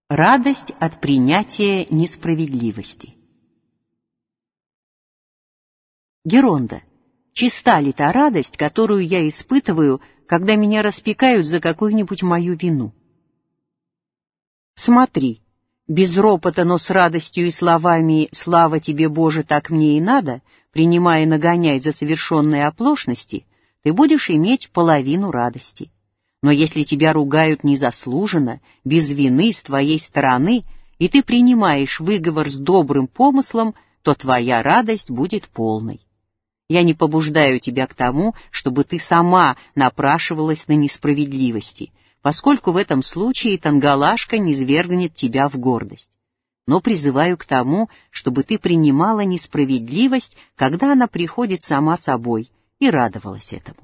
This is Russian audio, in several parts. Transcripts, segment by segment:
Радость от принятия несправедливости. Геронда, чиста ли та радость, которую я испытываю, когда меня распекают за какую-нибудь мою вину? Смотри, без ропота, но с радостью и словами «Слава тебе, Боже, так мне и надо», принимая нагоняй за совершенные оплошности, ты будешь иметь половину радости. Но если тебя ругают незаслуженно, без вины с твоей стороны, и ты принимаешь выговор с добрым помыслом, то твоя радость будет полной. Я не побуждаю тебя к тому, чтобы ты сама напрашивалась на несправедливости, поскольку в этом случае Тангалашка низвергнет тебя в гордость. Но призываю к тому, чтобы ты принимала несправедливость, когда она приходит сама собой, и радовалась этому.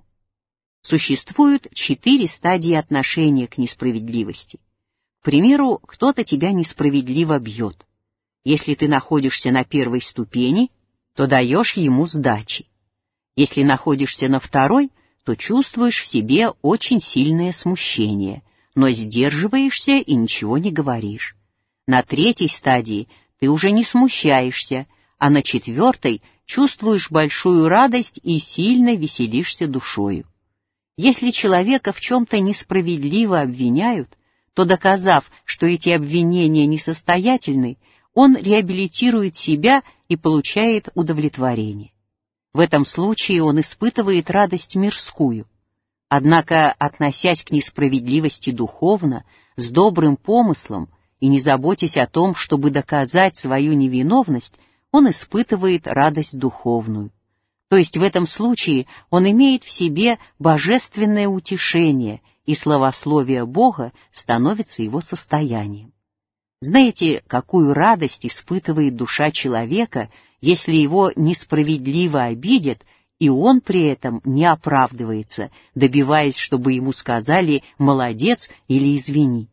Существуют 4 стадии отношения к несправедливости. К примеру, кто-то тебя несправедливо бьет. Если ты находишься на первой ступени, то даешь ему сдачи. Если находишься на второй, то чувствуешь в себе очень сильное смущение, но сдерживаешься и ничего не говоришь. На третьей стадии ты уже не смущаешься, а на 4 чувствуешь большую радость и сильно веселишься душою. Если человека в чем-то несправедливо обвиняют, то, доказав, что эти обвинения несостоятельны, он реабилитирует себя и получает удовлетворение. В этом случае он испытывает радость мирскую. Однако, относясь к несправедливости духовно, с добрым помыслом и не заботясь о том, чтобы доказать свою невиновность, он испытывает радость духовную. То есть в этом случае он имеет в себе божественное утешение, и славословие Бога становится его состоянием. Знаете, какую радость испытывает душа человека, если его несправедливо обидят, и он при этом не оправдывается, добиваясь, чтобы ему сказали «молодец» или «извини».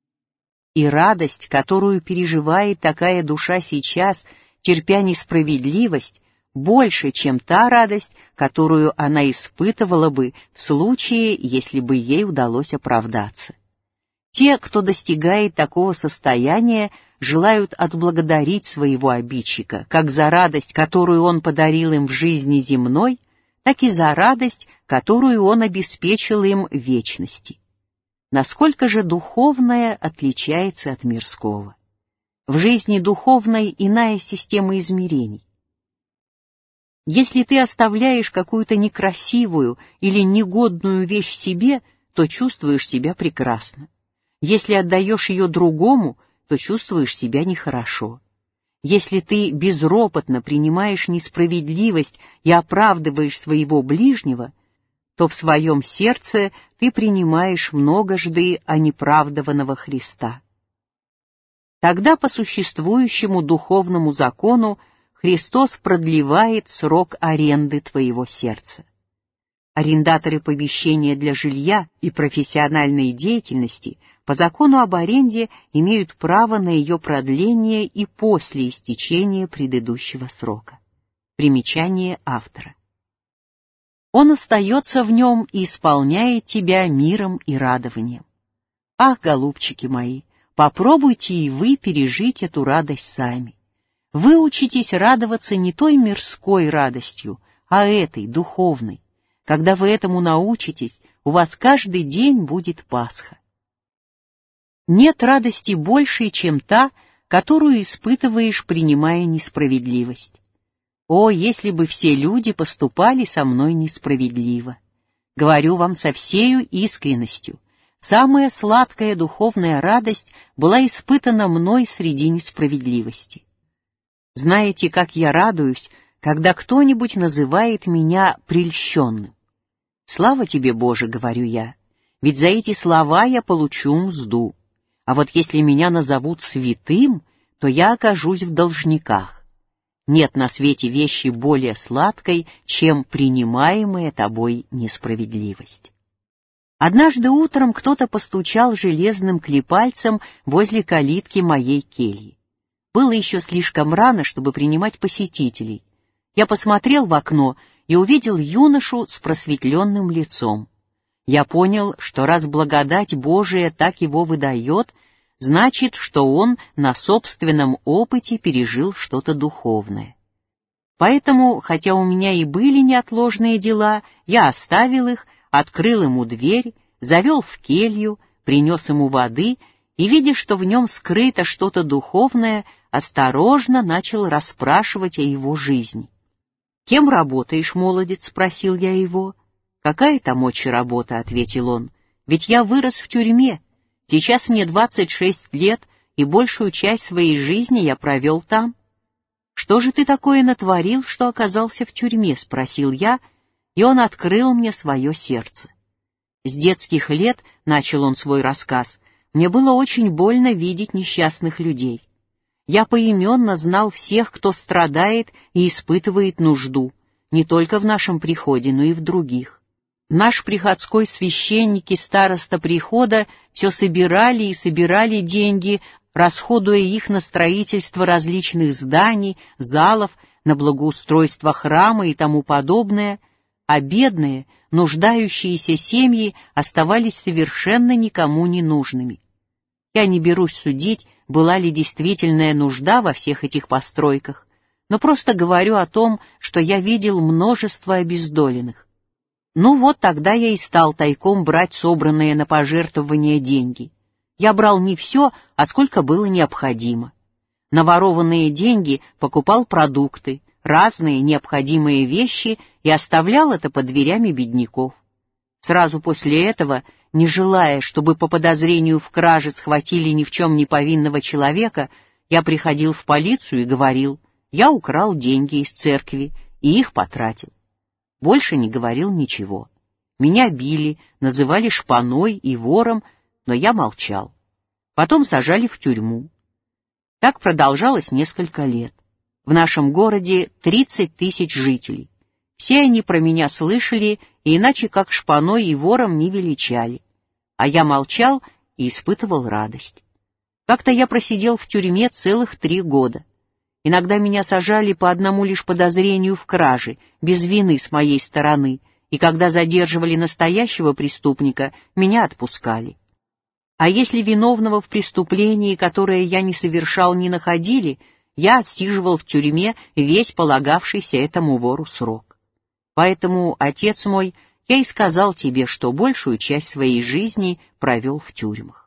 И радость, которую переживает такая душа сейчас, терпя несправедливость, больше, чем та радость, которую она испытывала бы в случае, если бы ей удалось оправдаться. Те, кто достигает такого состояния, желают отблагодарить своего обидчика, как за радость, которую он подарил им в жизни земной, так и за радость, которую он обеспечил им в вечности. Насколько же духовное отличается от мирского? В жизни духовной иная система измерений. Если ты оставляешь какую-то некрасивую или негодную вещь себе, то чувствуешь себя прекрасно. Если отдаешь ее другому, то чувствуешь себя нехорошо. Если ты безропотно принимаешь несправедливость и оправдываешь своего ближнего, то в своем сердце ты принимаешь многожды онеправдованного Христа. Тогда по существующему духовному закону Христос продлевает срок аренды твоего сердца. Арендаторы помещения для жилья и профессиональной деятельности по закону об аренде имеют право на ее продление и после истечения предыдущего срока. Примечание автора. Он остается в нем и исполняет тебя миром и радованием. Ах, голубчики мои, попробуйте и вы пережить эту радость сами. Вы учитесь радоваться не той мирской радостью, а этой, духовной. Когда вы этому научитесь, у вас каждый день будет Пасха. Нет радости большей, чем та, которую испытываешь, принимая несправедливость. О, если бы все люди поступали со мной несправедливо! Говорю вам со всею искренностью, самая сладкая духовная радость была испытана мной среди несправедливости. Знаете, как я радуюсь, когда кто-нибудь называет меня прельщенным? Слава тебе, Боже, говорю я, ведь за эти слова я получу мзду. А вот если меня назовут святым, то я окажусь в должниках. Нет на свете вещи более сладкой, чем принимаемая тобой несправедливость. Однажды утром кто-то постучал железным клепальцем возле калитки моей кельи. Было еще слишком рано, чтобы принимать посетителей. Я посмотрел в окно и увидел юношу с просветленным лицом. Я понял, что раз благодать Божия так его выдает, значит, что он на собственном опыте пережил что-то духовное. Поэтому, хотя у меня и были неотложные дела, я оставил их, открыл ему дверь, завел в келью, принес ему воды и, видя, что в нем скрыто что-то духовное, осторожно начал расспрашивать о его жизни. «Кем работаешь, молодец?» — спросил я его. «Какая там работа?» — ответил он. «Ведь я вырос в тюрьме. Сейчас мне 26 лет, и большую часть своей жизни я провел там». «Что же ты такое натворил, что оказался в тюрьме?» — спросил я, и он открыл мне свое сердце. «С детских лет, — начал он свой рассказ, — мне было очень больно видеть несчастных людей. Я поименно знал всех, кто страдает и испытывает нужду, не только в нашем приходе, но и в других. Наш приходской священник и староста прихода все собирали и собирали деньги, расходуя их на строительство различных зданий, залов, на благоустройство храма и тому подобное, а бедные, нуждающиеся семьи оставались совершенно никому не нужными. Я не берусь судить, была ли действительная нужда во всех этих постройках, но просто говорю о том, что я видел множество обездоленных. Ну вот тогда я и стал тайком брать собранные на пожертвования деньги. Я брал не все, а сколько было необходимо. На ворованные деньги покупал продукты, разные необходимые вещи и оставлял это под дверями бедняков. Сразу после этого, не желая, чтобы по подозрению в краже схватили ни в чем не повинного человека, я приходил в полицию и говорил: я украл деньги из церкви и их потратил. Больше не говорил ничего. Меня били, называли шпаной и вором, но я молчал. Потом сажали в тюрьму. Так продолжалось несколько лет. В нашем городе 30 тысяч жителей. Все они про меня слышали, и иначе как шпаной и вором не величали. А я молчал и испытывал радость. Как-то я просидел в тюрьме целых 3 года. Иногда меня сажали по одному лишь подозрению в краже, без вины с моей стороны, и когда задерживали настоящего преступника, меня отпускали. А если виновного в преступлении, которое я не совершал, не находили, я отсиживал в тюрьме весь полагавшийся этому вору срок. Поэтому, отец мой, я и сказал тебе, что большую часть своей жизни провел в тюрьмах.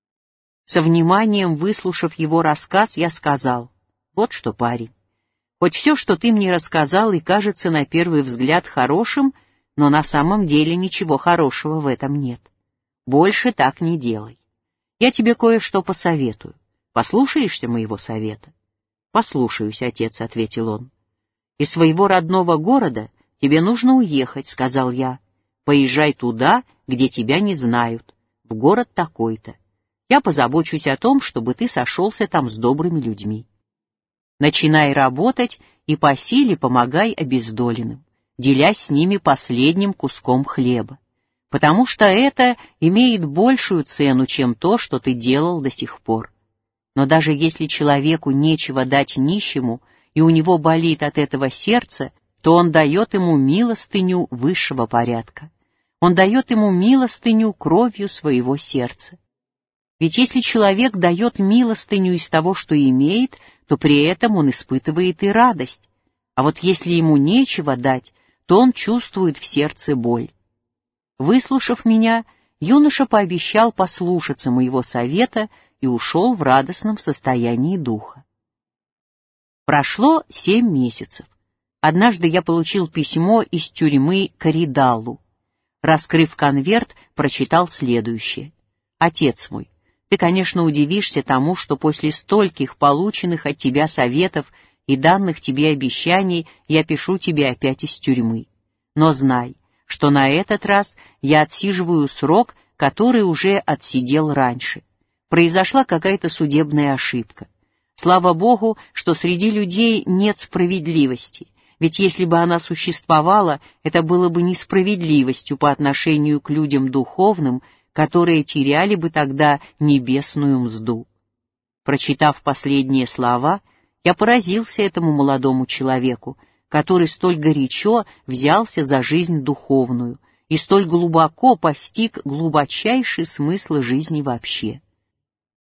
Со вниманием выслушав его рассказ, я сказал: вот что, парень, хоть все, что ты мне рассказал, и кажется на первый взгляд хорошим, но на самом деле ничего хорошего в этом нет. Больше так не делай. Я тебе кое-что посоветую. Послушаешься моего совета? Послушаюсь, отец, — ответил он. Из своего родного города тебе нужно уехать, — сказал я. Поезжай туда, где тебя не знают, в город такой-то. Я позабочусь о том, чтобы ты сошелся там с добрыми людьми. Начинай работать и по силе помогай обездоленным, делясь с ними последним куском хлеба, потому что это имеет большую цену, чем то, что ты делал до сих пор. Но даже если человеку нечего дать нищему, и у него болит от этого сердце, то он дает ему милостыню высшего порядка. Он дает ему милостыню кровью своего сердца. Ведь если человек дает милостыню из того, что имеет, то при этом он испытывает и радость. А вот если ему нечего дать, то он чувствует в сердце боль. Выслушав меня, юноша пообещал послушаться моего совета и ушел в радостном состоянии духа. Прошло 7 месяцев. Однажды я получил письмо из тюрьмы Коридаллу. Раскрыв конверт, прочитал следующее. «Отец мой, ты, конечно, удивишься тому, что после стольких полученных от тебя советов и данных тебе обещаний я пишу тебе опять из тюрьмы. Но знай, что на этот раз я отсиживаю срок, который уже отсидел раньше. Произошла какая-то судебная ошибка. Слава Богу, что среди людей нет справедливости, ведь если бы она существовала, это было бы несправедливостью по отношению к людям духовным, которые теряли бы тогда небесную мзду». Прочитав последние слова, я поразился этому молодому человеку, который столь горячо взялся за жизнь духовную и столь глубоко постиг глубочайший смысл жизни вообще.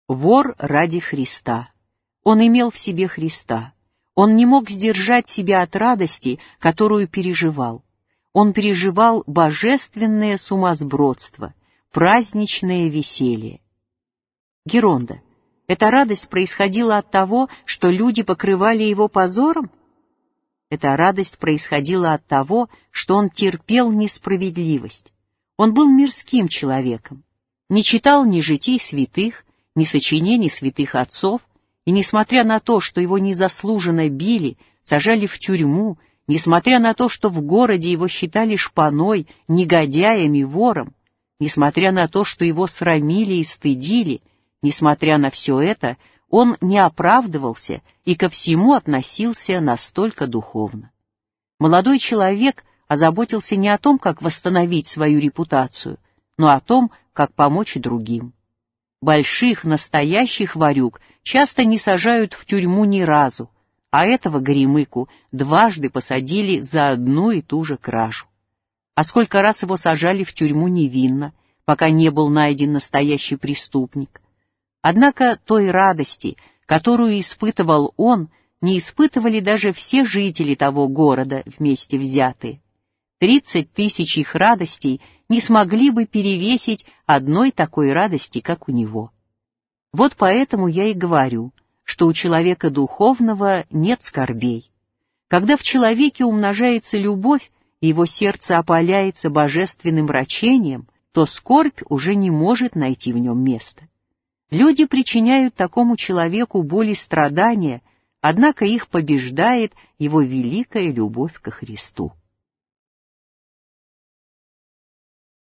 Вор ради Христа. Он имел в себе Христа. Он не мог сдержать себя от радости, которую переживал. Он переживал божественное сумасбродство, праздничное веселье. Геронда. Эта радость происходила от того, что люди покрывали его позором? Эта радость происходила от того, что он терпел несправедливость. Он был мирским человеком, не читал ни житий святых, ни сочинений святых отцов, и несмотря на то, что его незаслуженно били, сажали в тюрьму, несмотря на то, что в городе его считали шпаной, негодяем и вором, несмотря на то, что его срамили и стыдили, несмотря на все это, он не оправдывался и ко всему относился настолько духовно. Молодой человек озаботился не о том, как восстановить свою репутацию, но о том, как помочь другим. Больших, настоящих ворюг часто не сажают в тюрьму ни разу, а этого горемыку дважды посадили за одну и ту же кражу. А сколько раз его сажали в тюрьму невинно, пока не был найден настоящий преступник. Однако той радости, которую испытывал он, не испытывали даже все жители того города вместе взятые. 30 тысяч их радостей не смогли бы перевесить одной такой радости, как у него. Вот поэтому я и говорю, что у человека духовного нет скорбей. Когда в человеке умножается любовь, и его сердце опаляется божественным рачением, то скорбь уже не может найти в нем места. Люди причиняют такому человеку боль и страдания, однако их побеждает его великая любовь ко Христу.